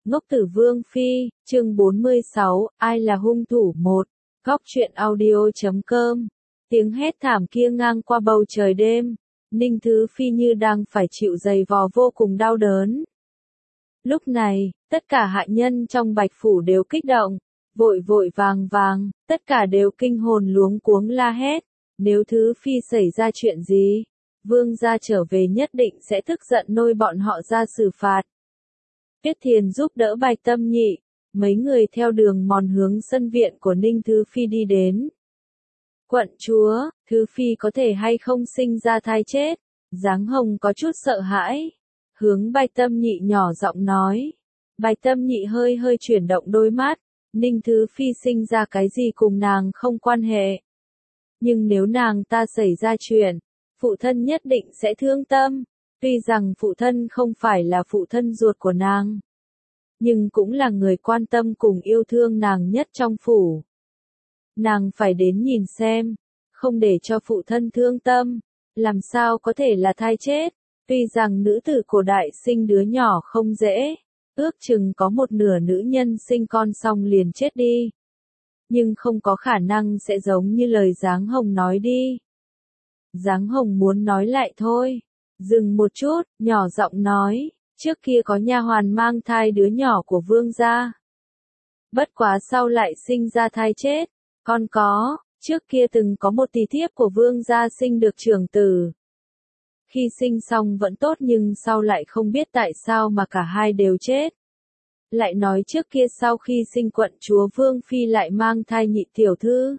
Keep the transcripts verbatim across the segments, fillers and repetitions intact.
Ngốc Tử Vương Phi, chương bốn mươi sáu, ai là hung thủ một, góc truyện audio.com. Tiếng hét thảm kia ngang qua bầu trời đêm, Ninh Thứ Phi như đang phải chịu giày vò vô cùng đau đớn. Lúc này, tất cả hạ nhân trong Bạch Phủ đều kích động, vội vội vàng vàng, tất cả đều kinh hồn luống cuống la hét, nếu Thứ Phi xảy ra chuyện gì, Vương gia trở về nhất định sẽ tức giận nôi bọn họ ra xử phạt. Tiết Thiền giúp đỡ Bạch Tâm Nhị, mấy người theo đường mòn hướng sân viện của Ninh Thứ Phi đi đến. Quận chúa, Thứ Phi có thể hay không sinh ra thai chết? Giáng Hồng có chút sợ hãi, hướng Bạch Tâm Nhị nhỏ giọng nói. Bạch Tâm Nhị hơi hơi chuyển động đôi mắt, Ninh Thứ Phi sinh ra cái gì cùng nàng không quan hệ. Nhưng nếu nàng ta xảy ra chuyện, phụ thân nhất định sẽ thương tâm. Tuy rằng phụ thân không phải là phụ thân ruột của nàng, nhưng cũng là người quan tâm cùng yêu thương nàng nhất trong phủ. Nàng phải đến nhìn xem, không để cho phụ thân thương tâm, làm sao có thể là thai chết. Tuy rằng nữ tử cổ đại sinh đứa nhỏ không dễ, ước chừng có một nửa nữ nhân sinh con xong liền chết đi. Nhưng không có khả năng sẽ giống như lời Giáng Hồng nói đi. Giáng Hồng muốn nói lại thôi. Dừng một chút, nhỏ giọng nói, trước kia có nha hoàn mang thai đứa nhỏ của vương gia. Bất quá sau lại sinh ra thai chết, còn có, trước kia từng có một tỷ thiếp của vương gia sinh được trưởng tử. Khi sinh xong vẫn tốt nhưng sau lại không biết tại sao mà cả hai đều chết. Lại nói trước kia sau khi sinh quận chúa Vương Phi lại mang thai nhị tiểu thư.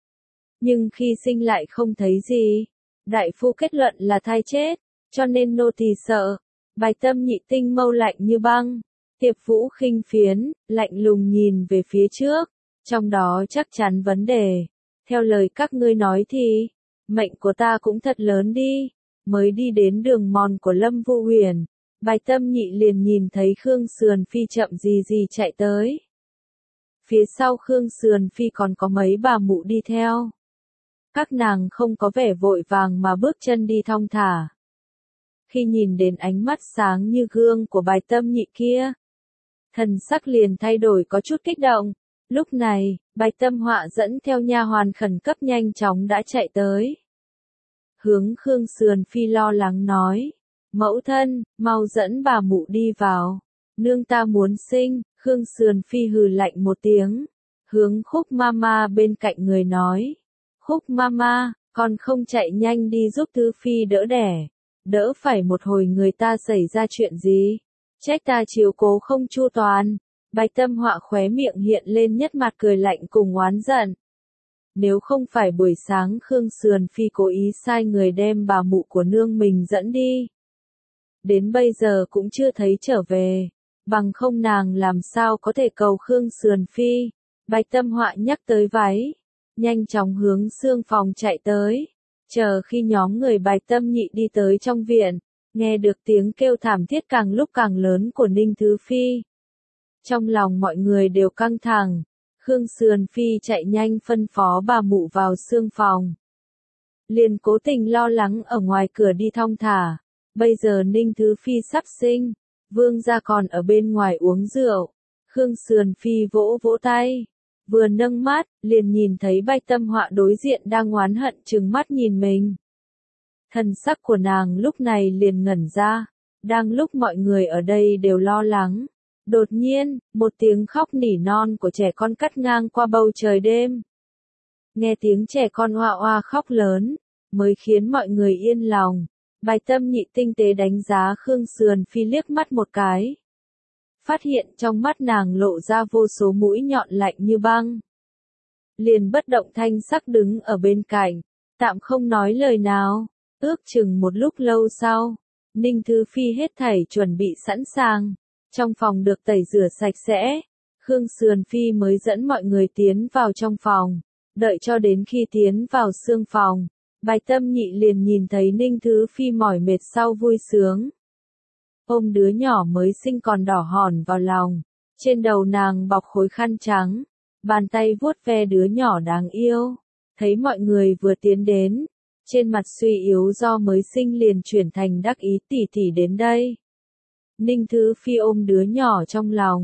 Nhưng khi sinh lại không thấy gì, đại phu kết luận là thai chết. Cho nên nô tỳ sợ. Bạch Tâm Nhị tinh mâu lạnh như băng. Tiệp Vũ khinh phiến, lạnh lùng nhìn về phía trước. Trong đó chắc chắn vấn đề. Theo lời các ngươi nói thì, mệnh của ta cũng thật lớn đi. Mới đi đến đường mòn của Lâm Vũ Huyền, Bạch Tâm Nhị liền nhìn thấy Khương Sườn Phi chậm gì gì chạy tới. Phía sau Khương Sườn Phi còn có mấy bà mụ đi theo. Các nàng không có vẻ vội vàng mà bước chân đi thong thả. Khi nhìn đến ánh mắt sáng như gương của Bạch Tâm Nhị kia, thần sắc liền thay đổi có chút kích động. Lúc này, Bạch Tâm Họa dẫn theo nha hoàn khẩn cấp nhanh chóng đã chạy tới. Hướng Khương Sườn Phi lo lắng nói, mẫu thân, mau dẫn bà mụ đi vào. Nương ta muốn sinh. Khương Sườn Phi hừ lạnh một tiếng, hướng Khúc Mama bên cạnh người nói, Khúc Mama, con không chạy nhanh đi giúp Thứ Phi đỡ đẻ. Đỡ phải một hồi người ta xảy ra chuyện gì, trách ta chiếu cố không chu toàn. Bạch Tâm Họa khóe miệng hiện lên nhất mặt cười lạnh cùng oán giận. Nếu không phải buổi sáng Khương Sườn Phi cố ý sai người đem bà mụ của nương mình dẫn đi, đến bây giờ cũng chưa thấy trở về, bằng không nàng làm sao có thể cầu Khương Sườn Phi. Bạch Tâm Họa nhắc tới váy, nhanh chóng hướng xương phòng chạy tới. Chờ khi nhóm người Bạch Tâm Nhị đi tới trong viện, nghe được tiếng kêu thảm thiết càng lúc càng lớn của Ninh Thứ Phi. Trong lòng mọi người đều căng thẳng, Khương Sườn Phi chạy nhanh phân phó bà mụ vào xương phòng. Liền cố tình lo lắng ở ngoài cửa đi thong thả, bây giờ Ninh Thứ Phi sắp sinh, vương gia còn ở bên ngoài uống rượu. Khương Sườn Phi vỗ vỗ tay. Vừa nâng mắt, liền nhìn thấy Bạch Tâm Họa đối diện đang oán hận trừng mắt nhìn mình. Thần sắc của nàng lúc này liền ngẩn ra, đang lúc mọi người ở đây đều lo lắng. Đột nhiên, một tiếng khóc nỉ non của trẻ con cắt ngang qua bầu trời đêm. Nghe tiếng trẻ con oa oa khóc lớn, mới khiến mọi người yên lòng. Bạch Tâm Nhị tinh tế đánh giá Khương Sườn Phi liếc mắt một cái. Phát hiện trong mắt nàng lộ ra vô số mũi nhọn lạnh như băng. Liền bất động thanh sắc đứng ở bên cạnh, tạm không nói lời nào. Ước chừng một lúc lâu sau, Ninh Thứ Phi hết thảy chuẩn bị sẵn sàng. Trong phòng được tẩy rửa sạch sẽ, Khương Sườn Phi mới dẫn mọi người tiến vào trong phòng. Đợi cho đến khi tiến vào xương phòng, Bạch Tâm Nhị liền nhìn thấy Ninh Thứ Phi mỏi mệt sau vui sướng. Ôm đứa nhỏ mới sinh còn đỏ hòn vào lòng, trên đầu nàng bọc khối khăn trắng, bàn tay vuốt ve đứa nhỏ đáng yêu. Thấy mọi người vừa tiến đến, trên mặt suy yếu do mới sinh liền chuyển thành đắc ý, tỷ tỷ đến đây. Ninh Thứ Phi ôm đứa nhỏ trong lòng,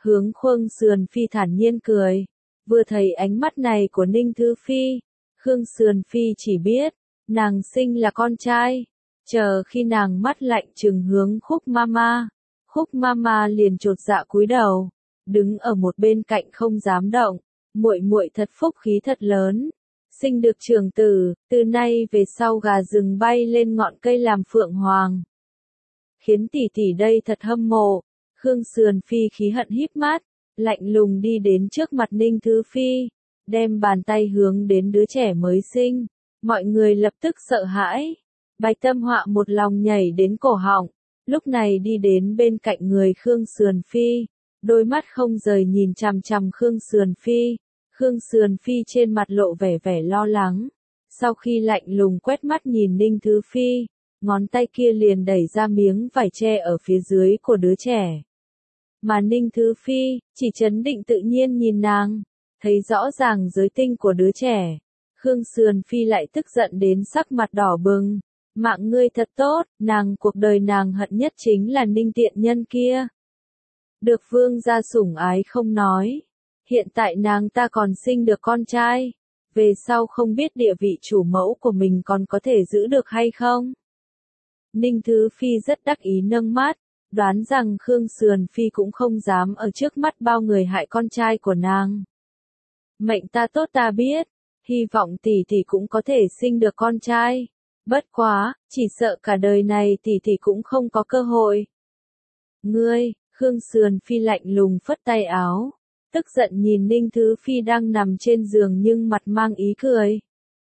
hướng Khương Sườn Phi thản nhiên cười. Vừa thấy ánh mắt này của Ninh Thứ Phi, Khương Sườn Phi chỉ biết, nàng sinh là con trai. Chờ khi nàng mắt lạnh trừng hướng Khúc Mama, Khúc Mama liền chột dạ cúi đầu, đứng ở một bên cạnh không dám động. Muội muội thật phúc khí thật lớn, sinh được trưởng tử, từ nay về sau gà rừng bay lên ngọn cây làm phượng hoàng. Khiến tỷ tỷ đây thật hâm mộ. Khương Sườn Phi khí hận híp mắt, lạnh lùng đi đến trước mặt Ninh Thứ Phi, đem bàn tay hướng đến đứa trẻ mới sinh. Mọi người lập tức sợ hãi. Bạch Tâm Họa một lòng nhảy đến cổ họng, lúc này đi đến bên cạnh người Khương Sườn Phi, đôi mắt không rời nhìn chằm chằm Khương Sườn Phi. Khương Sườn Phi trên mặt lộ vẻ vẻ lo lắng, sau khi lạnh lùng quét mắt nhìn Ninh Thứ Phi, ngón tay kia liền đẩy ra miếng vải che ở phía dưới của đứa trẻ. Mà Ninh Thứ Phi, chỉ trấn định tự nhiên nhìn nàng, thấy rõ ràng giới tinh của đứa trẻ. Khương Sườn Phi lại tức giận đến sắc mặt đỏ bừng. Mạng ngươi thật tốt, nàng cuộc đời nàng hận nhất chính là Ninh tiện nhân kia. Được vương gia sủng ái không nói. Hiện tại nàng ta còn sinh được con trai. Về sau không biết địa vị chủ mẫu của mình còn có thể giữ được hay không. Ninh Thứ Phi rất đắc ý nâng mắt, đoán rằng Khương Sườn Phi cũng không dám ở trước mắt bao người hại con trai của nàng. Mệnh ta tốt ta biết, hy vọng tỷ tỷ cũng có thể sinh được con trai. Bất quá, chỉ sợ cả đời này tỷ tỷ cũng không có cơ hội. Ngươi, Khương Sườn Phi lạnh lùng phất tay áo, tức giận nhìn Ninh Thứ Phi đang nằm trên giường nhưng mặt mang ý cười.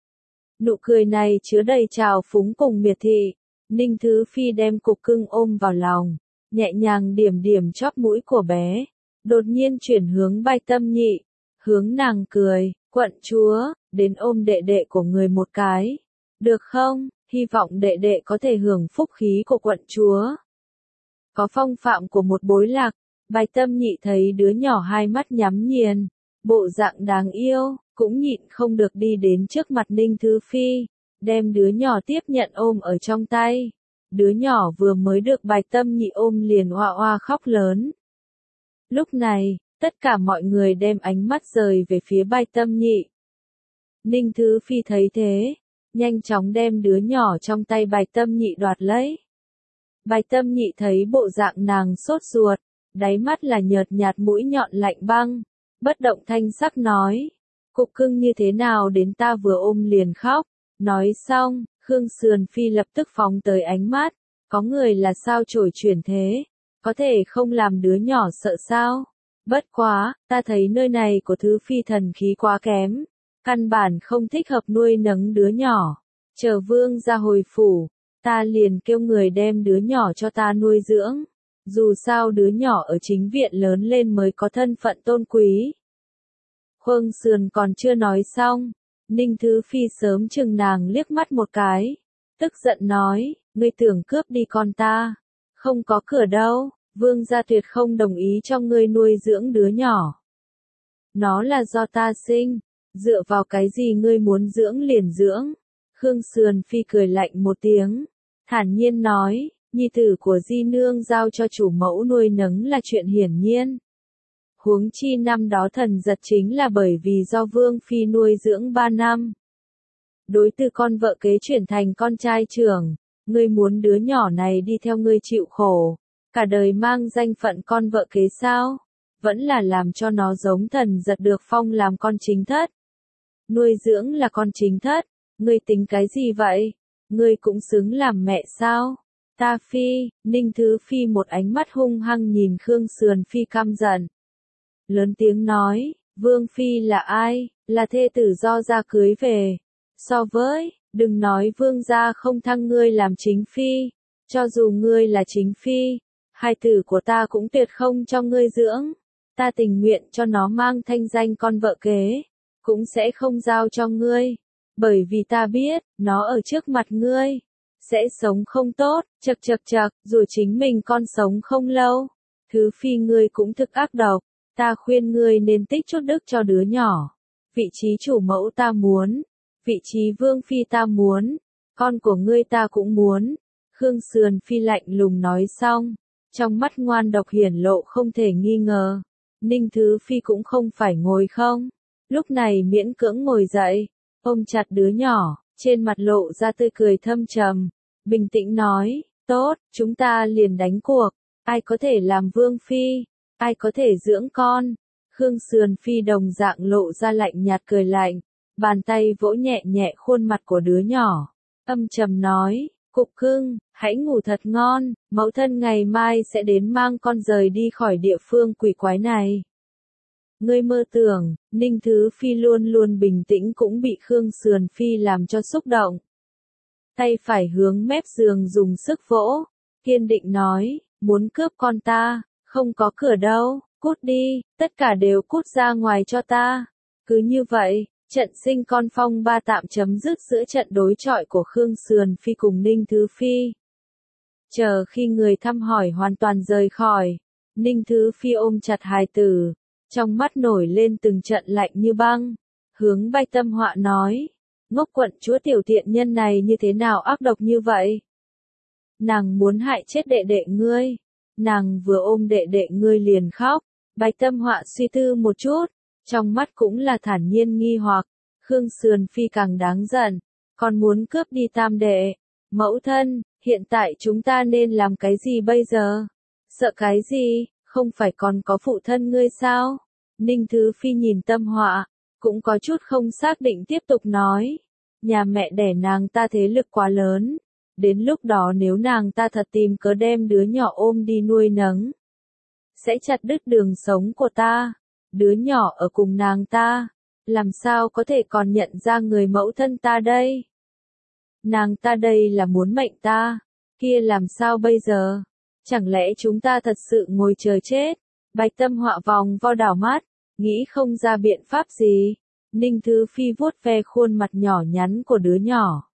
Nụ cười này chứa đầy trào phúng cùng miệt thị. Ninh Thứ Phi đem cục cưng ôm vào lòng, nhẹ nhàng điểm điểm chóp mũi của bé, đột nhiên chuyển hướng Bạch Tâm Nhị, hướng nàng cười, quận chúa, đến ôm đệ đệ của người một cái. Được không, hy vọng đệ đệ có thể hưởng phúc khí của quận chúa. Có phong phạm của một bối lạc, Bạch Tâm Nhị thấy đứa nhỏ hai mắt nhắm nghiền, bộ dạng đáng yêu, cũng nhịn không được đi đến trước mặt Ninh Thứ Phi, đem đứa nhỏ tiếp nhận ôm ở trong tay. Đứa nhỏ vừa mới được Bạch Tâm Nhị ôm liền oa oa khóc lớn. Lúc này, tất cả mọi người đem ánh mắt rời về phía Bạch Tâm Nhị. Ninh Thứ Phi thấy thế, nhanh chóng đem đứa nhỏ trong tay Bạch Tâm Nhị đoạt lấy. Bạch Tâm Nhị thấy bộ dạng nàng sốt ruột, đáy mắt là nhợt nhạt mũi nhọn lạnh băng, bất động thanh sắc nói, cục cưng như thế nào đến ta vừa ôm liền khóc. Nói xong, Khương Sườn Phi lập tức phóng tới ánh mắt, có người là sao chổi chuyển thế, có thể không làm đứa nhỏ sợ sao. Bất quá, ta thấy nơi này của Thứ Phi thần khí quá kém, căn bản không thích hợp nuôi nấng đứa nhỏ. Chờ vương ra hồi phủ, ta liền kêu người đem đứa nhỏ cho ta nuôi dưỡng. Dù sao đứa nhỏ ở chính viện lớn lên mới có thân phận tôn quý. Khương Sườn còn chưa nói xong, Ninh Thứ Phi sớm chừng nàng liếc mắt một cái, tức giận nói, ngươi tưởng cướp đi con ta, không có cửa đâu, vương gia tuyệt không đồng ý cho ngươi nuôi dưỡng đứa nhỏ. Nó là do ta sinh, dựa vào cái gì ngươi muốn dưỡng liền dưỡng. Khương Sườn Phi cười lạnh một tiếng, thản nhiên nói, nhi tử của di nương giao cho chủ mẫu nuôi nấng là chuyện hiển nhiên. Huống chi năm đó thần giật chính là bởi vì do Vương Phi nuôi dưỡng ba năm. Đối từ con vợ kế chuyển thành con trai trưởng, ngươi muốn đứa nhỏ này đi theo ngươi chịu khổ, cả đời mang danh phận con vợ kế sao? Vẫn là làm cho nó giống thần giật được phong làm con chính thất. Nuôi dưỡng là con chính thất, ngươi tính cái gì vậy? Ngươi cũng xứng làm mẹ sao? Ta Phi, Ninh Thứ Phi một ánh mắt hung hăng nhìn Khương Sườn Phi căm giận. Lớn tiếng nói, Vương Phi là ai, là thê tử do gia cưới về. So với, đừng nói vương gia không thăng ngươi làm chính phi, cho dù ngươi là chính phi, hài tử của ta cũng tuyệt không cho ngươi dưỡng. Ta tình nguyện cho nó mang thanh danh con vợ kế, cũng sẽ không giao cho ngươi, bởi vì ta biết, nó ở trước mặt ngươi, sẽ sống không tốt, chật chật chật, dù chính mình con sống không lâu. Thứ Phi ngươi cũng thực ác độc. Ta khuyên ngươi nên tích chút đức cho đứa nhỏ. Vị trí chủ mẫu ta muốn. Vị trí vương phi ta muốn. Con của ngươi ta cũng muốn. Khương Sườn Phi lạnh lùng nói xong. Trong mắt ngoan độc hiển lộ không thể nghi ngờ. Ninh Thứ Phi cũng không phải ngồi không. Lúc này miễn cưỡng ngồi dậy, ôm chặt đứa nhỏ, trên mặt lộ ra tươi cười thâm trầm, bình tĩnh nói, tốt, chúng ta liền đánh cuộc, ai có thể làm vương phi, ai có thể dưỡng con. Khương Sườn Phi đồng dạng lộ ra lạnh nhạt cười lạnh, bàn tay vỗ nhẹ nhẹ khuôn mặt của đứa nhỏ, âm trầm nói, Cục Cưng, hãy ngủ thật ngon, mẫu thân ngày mai sẽ đến mang con rời đi khỏi địa phương quỷ quái này. Ngươi mơ tưởng, Ninh Thứ Phi luôn luôn bình tĩnh cũng bị Khương Sườn Phi làm cho xúc động. Tay phải hướng mép giường dùng sức vỗ, kiên định nói, muốn cướp con ta, không có cửa đâu, cút đi, tất cả đều cút ra ngoài cho ta. Cứ như vậy, trận sinh con phong ba tạm chấm dứt giữa trận đối chọi của Khương Sườn Phi cùng Ninh Thứ Phi. Chờ khi người thăm hỏi hoàn toàn rời khỏi, Ninh Thứ Phi ôm chặt hài tử, trong mắt nổi lên từng trận lạnh như băng, hướng Bạch Tâm Họa nói, ngốc quận chúa tiểu tiện nhân này như thế nào ác độc như vậy? Nàng muốn hại chết đệ đệ ngươi, nàng vừa ôm đệ đệ ngươi liền khóc. Bạch Tâm Họa suy tư một chút, trong mắt cũng là thản nhiên nghi hoặc, Khương Sườn Phi càng đáng giận, còn muốn cướp đi tam đệ. Mẫu thân, hiện tại chúng ta nên làm cái gì bây giờ? Sợ cái gì, không phải còn có phụ thân ngươi sao? Ninh Thứ Phi nhìn Tâm Họa, cũng có chút không xác định tiếp tục nói, nhà mẹ đẻ nàng ta thế lực quá lớn, đến lúc đó nếu nàng ta thật tìm cớ đem đứa nhỏ ôm đi nuôi nấng, sẽ chặt đứt đường sống của ta, đứa nhỏ ở cùng nàng ta, làm sao có thể còn nhận ra người mẫu thân ta đây? Nàng ta đây là muốn mệnh ta, kia làm sao bây giờ? Chẳng lẽ chúng ta thật sự ngồi chờ chết? Bạch Tâm Họa vòng vo đảo mắt, nghĩ không ra biện pháp gì. Ninh Thứ Phi vuốt ve khuôn mặt nhỏ nhắn của đứa nhỏ.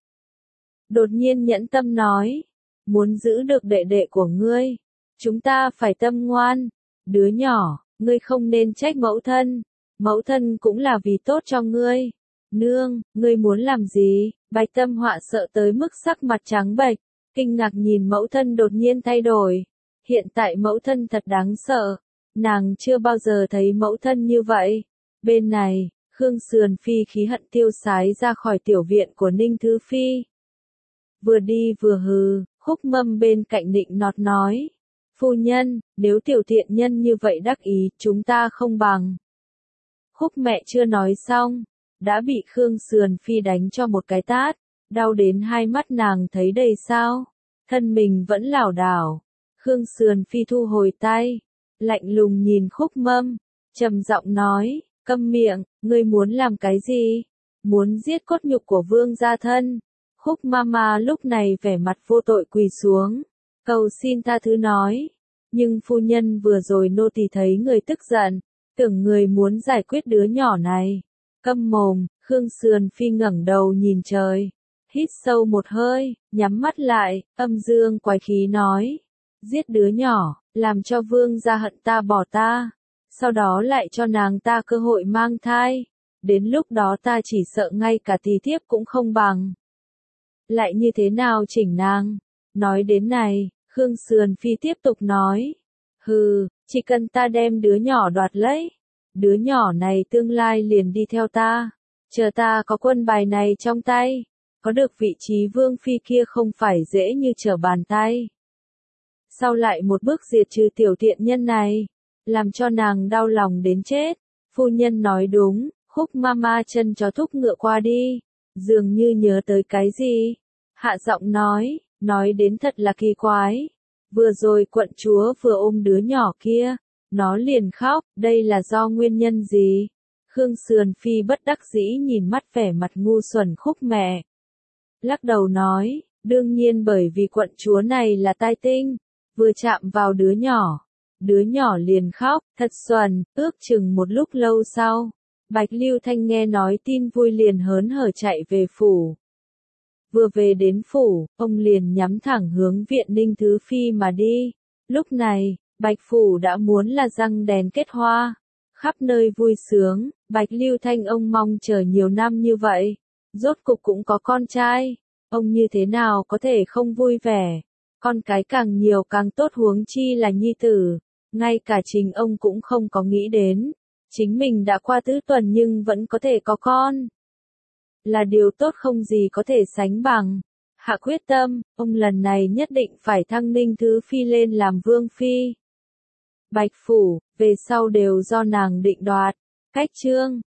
Đột nhiên nhẫn tâm nói, muốn giữ được đệ đệ của ngươi, chúng ta phải tâm ngoan. Đứa nhỏ, ngươi không nên trách mẫu thân, mẫu thân cũng là vì tốt cho ngươi. Nương, ngươi muốn làm gì? Bạch Tâm Họa sợ tới mức sắc mặt trắng bệch, kinh ngạc nhìn mẫu thân đột nhiên thay đổi. Hiện tại mẫu thân thật đáng sợ, nàng chưa bao giờ thấy mẫu thân như vậy. Bên này, Khương Sườn Phi khí hận tiêu sái ra khỏi tiểu viện của Ninh Thứ Phi. Vừa đi vừa hừ, Khúc Mâm bên cạnh nịnh nọt nói, phu nhân, nếu tiểu tiện nhân như vậy đắc ý, chúng ta không bằng. Khúc mẹ chưa nói xong, đã bị Khương Sườn Phi đánh cho một cái tát, đau đến hai mắt nàng thấy đầy sao, thân mình vẫn lảo đảo. Khương Sườn Phi thu hồi tay, lạnh lùng nhìn Khúc Mâm, trầm giọng nói, câm miệng, ngươi muốn làm cái gì? Muốn giết cốt nhục của vương gia thân. Khúc Mama lúc này vẻ mặt vô tội quỳ xuống, cầu xin tha thứ nói, nhưng phu nhân vừa rồi nô tỳ thấy người tức giận, tưởng người muốn giải quyết đứa nhỏ này. Câm mồm, Khương Sườn Phi ngẩng đầu nhìn trời, hít sâu một hơi, nhắm mắt lại, âm dương quái khí nói, giết đứa nhỏ, làm cho vương gia hận ta bỏ ta, sau đó lại cho nàng ta cơ hội mang thai, đến lúc đó ta chỉ sợ ngay cả tỳ thiếp cũng không bằng. Lại như thế nào chỉnh nàng? Nói đến này, Khương Sườn Phi tiếp tục nói, hừ, chỉ cần ta đem đứa nhỏ đoạt lấy, đứa nhỏ này tương lai liền đi theo ta, chờ ta có quân bài này trong tay, có được vị trí vương phi kia không phải dễ như trở bàn tay. Sau lại một bước diệt trừ tiểu tiện nhân này, làm cho nàng đau lòng đến chết. Phu nhân nói đúng, Khúc Mama chân chó thúc ngựa qua đi, dường như nhớ tới cái gì, hạ giọng nói, nói đến thật là kỳ quái. Vừa rồi quận chúa vừa ôm đứa nhỏ kia, nó liền khóc, đây là do nguyên nhân gì? Khương Sườn Phi bất đắc dĩ nhìn mắt vẻ mặt ngu xuẩn Khúc mẹ. Lắc đầu nói, đương nhiên bởi vì quận chúa này là tai tinh, vừa chạm vào đứa nhỏ, đứa nhỏ liền khóc, thật xuẩn. Ước chừng một lúc lâu sau, Bạch Lưu Thanh nghe nói tin vui liền hớn hở chạy về phủ. Vừa về đến phủ, ông liền nhắm thẳng hướng viện Ninh Thứ Phi mà đi. Lúc này, Bạch phủ đã muốn là răng đèn kết hoa, khắp nơi vui sướng. Bạch Lưu Thanh ông mong chờ nhiều năm như vậy, rốt cục cũng có con trai, ông như thế nào có thể không vui vẻ, con cái càng nhiều càng tốt huống chi là nhi tử. Ngay cả chính ông cũng không có nghĩ đến. Chính mình đã qua tứ tuần nhưng vẫn có thể có con. Là điều tốt không gì có thể sánh bằng. Hạ quyết tâm, ông lần này nhất định phải thăng Ninh Thứ Phi lên làm vương phi. Bạch Phủ, về sau đều do nàng định đoạt. Cách chương